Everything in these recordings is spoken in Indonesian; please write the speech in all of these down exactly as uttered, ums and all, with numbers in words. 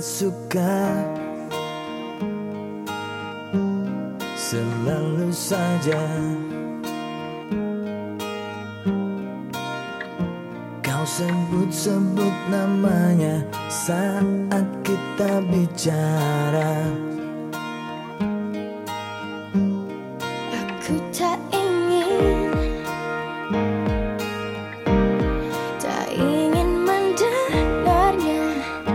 suka selalu saja kau sebut-sebut namanya saat kita bicara. Aku tak ingin, tak ingin mendengarnya.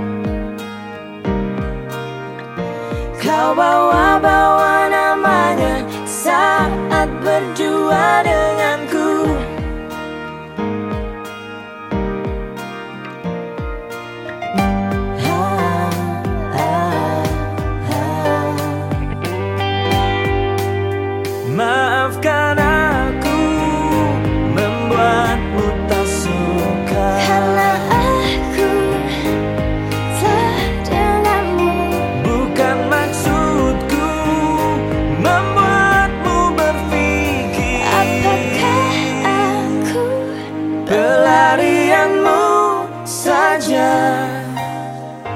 Kau bawa-bawa namanya saat berdua denganku. Maafkan aku membuatmu tak suka, karena aku telah denganmu. bukan maksudku membuatmu berpikir Apakah aku pelarianmu saja.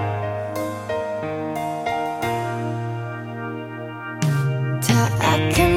tak akan